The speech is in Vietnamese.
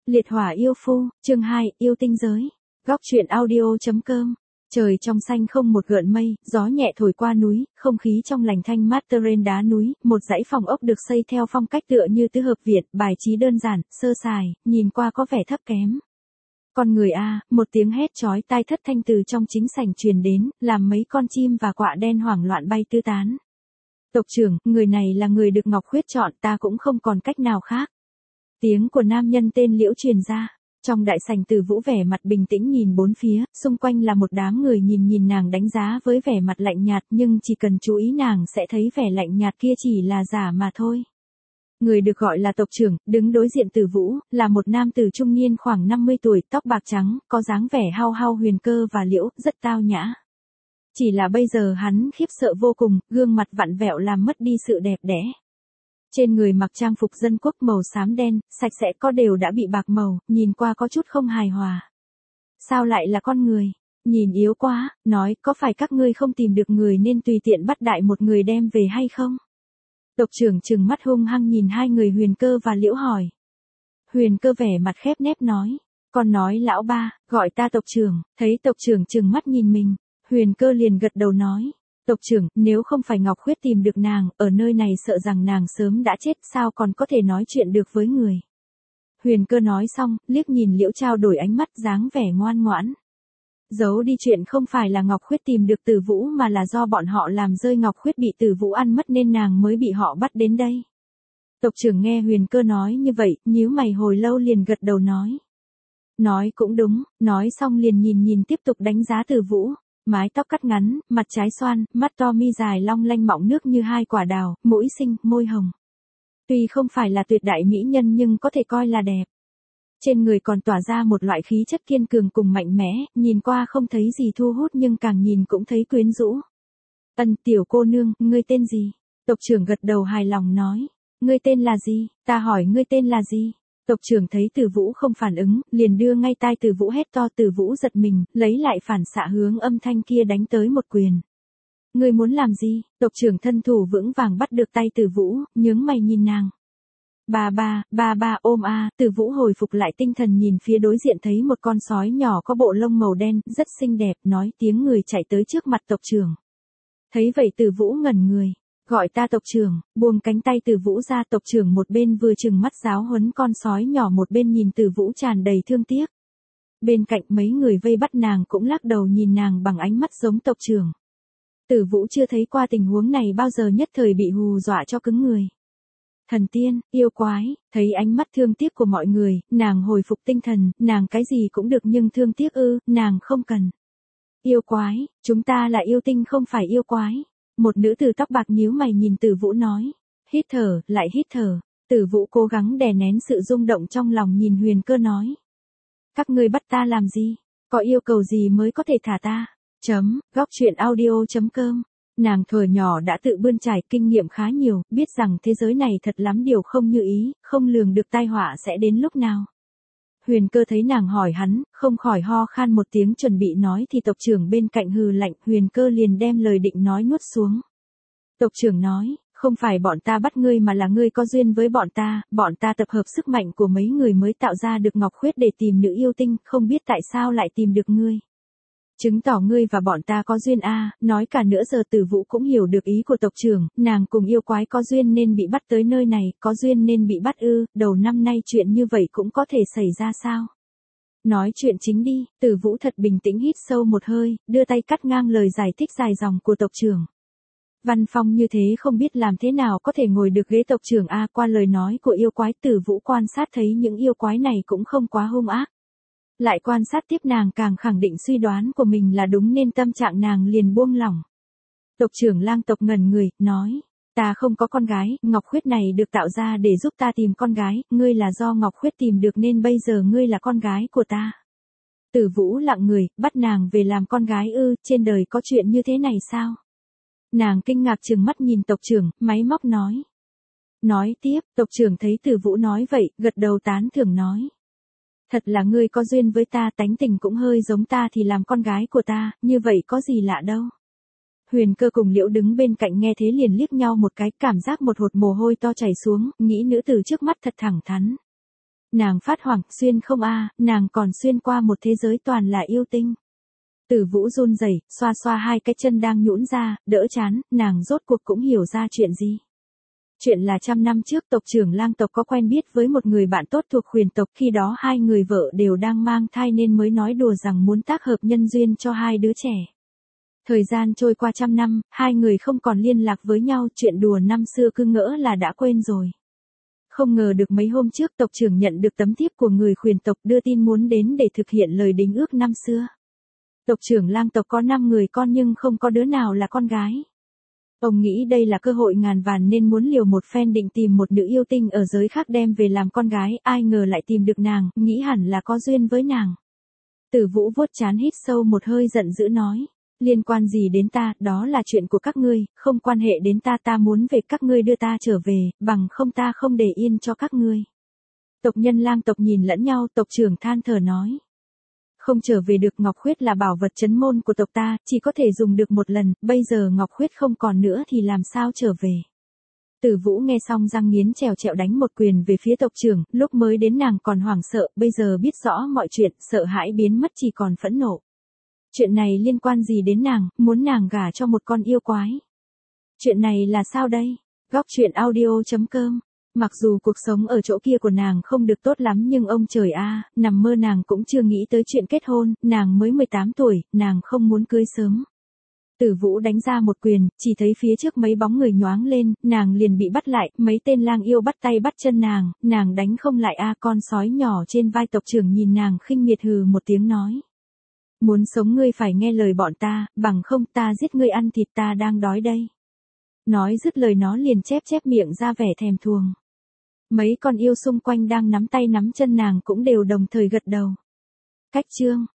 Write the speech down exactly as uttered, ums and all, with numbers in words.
Liệt hỏa yêu phu, chương hai, yêu tinh giới. Góc truyện audio.com. Trời trong xanh không một gợn mây, gió nhẹ thổi qua núi, không khí trong lành thanh mát tơ rên đá núi, một dãy phòng ốc được xây theo phong cách tựa như tứ hợp viện, bài trí đơn giản, sơ sài, nhìn qua có vẻ thấp kém. Con người a, một tiếng hét chói tai thất thanh từ trong chính sảnh truyền đến, làm mấy con chim và quạ đen hoảng loạn bay tứ tán. Tộc trưởng, người này là người được Ngọc Khuyết chọn, ta cũng không còn cách nào khác. Tiếng của nam nhân tên Liễu truyền ra. Trong đại sảnh Từ Vũ vẻ mặt bình tĩnh nhìn bốn phía, xung quanh là một đám người nhìn nhìn nàng đánh giá với vẻ mặt lạnh nhạt, nhưng chỉ cần chú ý nàng sẽ thấy vẻ lạnh nhạt kia chỉ là giả mà thôi. Người được gọi là tộc trưởng, đứng đối diện Từ Vũ, là một nam tử trung niên khoảng năm mươi tuổi, tóc bạc trắng, có dáng vẻ hao hao huyền cơ và Liễu, rất tao nhã. Chỉ là bây giờ hắn khiếp sợ vô cùng, gương mặt vặn vẹo làm mất đi sự đẹp đẽ. Trên người mặc trang phục dân quốc màu xám đen, sạch sẽ có đều đã bị bạc màu, nhìn qua có chút không hài hòa. Sao lại là con người? Nhìn yếu quá, nói có phải các ngươi không tìm được người nên tùy tiện bắt đại một người đem về hay không? Tộc trưởng trừng mắt hung hăng nhìn hai người Huyền Cơ và Liễu hỏi. Huyền Cơ vẻ mặt khép nép nói, con nói lão ba, gọi ta tộc trưởng, thấy tộc trưởng trừng mắt nhìn mình, Huyền Cơ liền gật đầu nói. Tộc trưởng, nếu không phải Ngọc Khuyết tìm được nàng, ở nơi này sợ rằng nàng sớm đã chết, sao còn có thể nói chuyện được với người. Huyền Cơ nói xong, liếc nhìn Liễu trao đổi ánh mắt dáng vẻ ngoan ngoãn. Giấu đi chuyện không phải là Ngọc Khuyết tìm được Từ Vũ mà là do bọn họ làm rơi Ngọc Khuyết bị Từ Vũ ăn mất nên nàng mới bị họ bắt đến đây. Tộc trưởng nghe Huyền Cơ nói như vậy, nhíu mày hồi lâu liền gật đầu nói. Nói cũng đúng, nói xong liền nhìn nhìn tiếp tục đánh giá Từ Vũ. Mái tóc cắt ngắn, mặt trái xoan, mắt to mi dài long lanh mọng nước như hai quả đào, mũi xinh, môi hồng. Tuy không phải là tuyệt đại mỹ nhân nhưng có thể coi là đẹp. Trên người còn tỏa ra một loại khí chất kiên cường cùng mạnh mẽ, nhìn qua không thấy gì thu hút nhưng càng nhìn cũng thấy quyến rũ. Ân tiểu cô nương, ngươi tên gì? Tộc trưởng gật đầu hài lòng nói. Ngươi tên là gì? Ta hỏi ngươi tên là gì? Tộc trưởng thấy Từ Vũ không phản ứng, liền đưa ngay tai Từ Vũ hét to. Từ Vũ giật mình, lấy lại phản xạ hướng âm thanh kia đánh tới một quyền. Ngươi muốn làm gì? Tộc trưởng thân thủ vững vàng bắt được tay Từ Vũ, nhướng mày nhìn nàng. Ba ba, ba ba ôm a, Từ Vũ hồi phục lại tinh thần nhìn phía đối diện thấy một con sói nhỏ có bộ lông màu đen, rất xinh đẹp, nói tiếng người chạy tới trước mặt tộc trưởng. Thấy vậy Từ Vũ ngẩn người. Gọi ta tộc trưởng, buông cánh tay Từ Vũ ra. Tộc trưởng một bên vừa trừng mắt giáo huấn con sói nhỏ một bên nhìn Từ Vũ tràn đầy thương tiếc. Bên cạnh mấy người vây bắt nàng cũng lắc đầu nhìn nàng bằng ánh mắt giống tộc trưởng. Từ Vũ chưa thấy qua tình huống này bao giờ nhất thời bị hù dọa cho cứng người. Thần tiên, yêu quái, thấy ánh mắt thương tiếc của mọi người, nàng hồi phục tinh thần, nàng cái gì cũng được nhưng thương tiếc ư, nàng không cần. Yêu quái, chúng ta là yêu tinh không phải yêu quái. Một nữ tử tóc bạc nhíu mày nhìn Từ Vũ nói. Hít thở, lại hít thở. Từ Vũ cố gắng đè nén sự rung động trong lòng nhìn Huyền Cơ nói. Các ngươi bắt ta làm gì? Có yêu cầu gì mới có thể thả ta? Chấm, góc truyện audio.com. Nàng thuở nhỏ đã tự bươn trải kinh nghiệm khá nhiều, biết rằng thế giới này thật lắm điều không như ý, không lường được tai họa sẽ đến lúc nào. Huyền Cơ thấy nàng hỏi hắn, không khỏi ho khan một tiếng chuẩn bị nói thì tộc trưởng bên cạnh hừ lạnh, Huyền Cơ liền đem lời định nói nuốt xuống. Tộc trưởng nói, không phải bọn ta bắt ngươi mà là ngươi có duyên với bọn ta, bọn ta tập hợp sức mạnh của mấy người mới tạo ra được Ngọc Khuyết để tìm nữ yêu tinh, không biết tại sao lại tìm được ngươi. Chứng tỏ ngươi và bọn ta có duyên a, à, nói cả nửa giờ Từ Vũ cũng hiểu được ý của tộc trưởng, nàng cùng yêu quái có duyên nên bị bắt tới nơi này, có duyên nên bị bắt ư, đầu năm nay chuyện như vậy cũng có thể xảy ra sao? Nói chuyện chính đi, Từ Vũ thật bình tĩnh hít sâu một hơi, đưa tay cắt ngang lời giải thích dài dòng của tộc trưởng. Văn phong như thế không biết làm thế nào có thể ngồi được ghế tộc trưởng a, à, qua lời nói của yêu quái Từ Vũ quan sát thấy những yêu quái này cũng không quá hung ác. Lại quan sát tiếp nàng càng khẳng định suy đoán của mình là đúng nên tâm trạng nàng liền buông lỏng. Tộc trưởng lang tộc ngẩn người, nói, ta không có con gái, Ngọc Khuyết này được tạo ra để giúp ta tìm con gái, ngươi là do Ngọc Khuyết tìm được nên bây giờ ngươi là con gái của ta. Từ Vũ lặng người, bắt nàng về làm con gái ư, trên đời có chuyện như thế này sao? Nàng kinh ngạc trừng mắt nhìn tộc trưởng, máy móc nói. Nói tiếp, tộc trưởng thấy Từ Vũ nói vậy, gật đầu tán thưởng nói. Thật là ngươi có duyên với ta, tánh tình cũng hơi giống ta thì làm con gái của ta, như vậy có gì lạ đâu. Huyền Cơ cùng Liễu đứng bên cạnh nghe thế liền liếc nhau một cái, cảm giác một hột mồ hôi to chảy xuống, nghĩ nữ tử trước mắt thật thẳng thắn. Nàng phát hoảng, xuyên không a, nàng còn xuyên qua một thế giới toàn là yêu tinh. Tử Vũ run rẩy, xoa xoa hai cái chân đang nhũn ra, đỡ chán, nàng rốt cuộc cũng hiểu ra chuyện gì. Chuyện là trăm năm trước tộc trưởng lang tộc có quen biết với một người bạn tốt thuộc huyền tộc, khi đó hai người vợ đều đang mang thai nên mới nói đùa rằng muốn tác hợp nhân duyên cho hai đứa trẻ. Thời gian trôi qua trăm năm, hai người không còn liên lạc với nhau, chuyện đùa năm xưa cứ ngỡ là đã quên rồi. Không ngờ được mấy hôm trước tộc trưởng nhận được tấm thiếp của người huyền tộc đưa tin muốn đến để thực hiện lời đính ước năm xưa. Tộc trưởng lang tộc có năm người con nhưng không có đứa nào là con gái. Ông nghĩ đây là cơ hội ngàn vàng nên muốn liều một phen định tìm một nữ yêu tinh ở giới khác đem về làm con gái, ai ngờ lại tìm được nàng, nghĩ hẳn là có duyên với nàng. Tử Vũ vuốt trán hít sâu một hơi giận dữ nói, liên quan gì đến ta, đó là chuyện của các ngươi, không quan hệ đến ta, ta muốn về các ngươi đưa ta trở về, bằng không ta không để yên cho các ngươi. Tộc nhân lang tộc nhìn lẫn nhau, tộc trưởng than thở nói. Không trở về được, ngọc khuyết là bảo vật trấn môn của tộc ta, chỉ có thể dùng được một lần, bây giờ ngọc khuyết không còn nữa thì làm sao trở về. Tử Vũ nghe xong răng nghiến trèo trẹo đánh một quyền về phía tộc trưởng, lúc mới đến nàng còn hoảng sợ, bây giờ biết rõ mọi chuyện, sợ hãi biến mất chỉ còn phẫn nộ. Chuyện này liên quan gì đến nàng, muốn nàng gả cho một con yêu quái. Chuyện này là sao đây? Góc truyện audio chấm com. Mặc dù cuộc sống ở chỗ kia của nàng không được tốt lắm nhưng ông trời a, nằm mơ nàng cũng chưa nghĩ tới chuyện kết hôn, nàng mới mười tám tuổi, nàng không muốn cưới sớm. Tử Vũ đánh ra một quyền, chỉ thấy phía trước mấy bóng người nhoáng lên, nàng liền bị bắt lại, mấy tên lang yêu bắt tay bắt chân nàng, nàng đánh không lại a, con sói nhỏ trên vai tộc trưởng nhìn nàng khinh miệt hừ một tiếng nói. Muốn sống ngươi phải nghe lời bọn ta, bằng không ta giết ngươi ăn thịt, ta đang đói đây. Nói dứt lời nó liền chép chép miệng ra vẻ thèm thuồng. Mấy con yêu xung quanh đang nắm tay nắm chân nàng cũng đều đồng thời gật đầu. Cách chương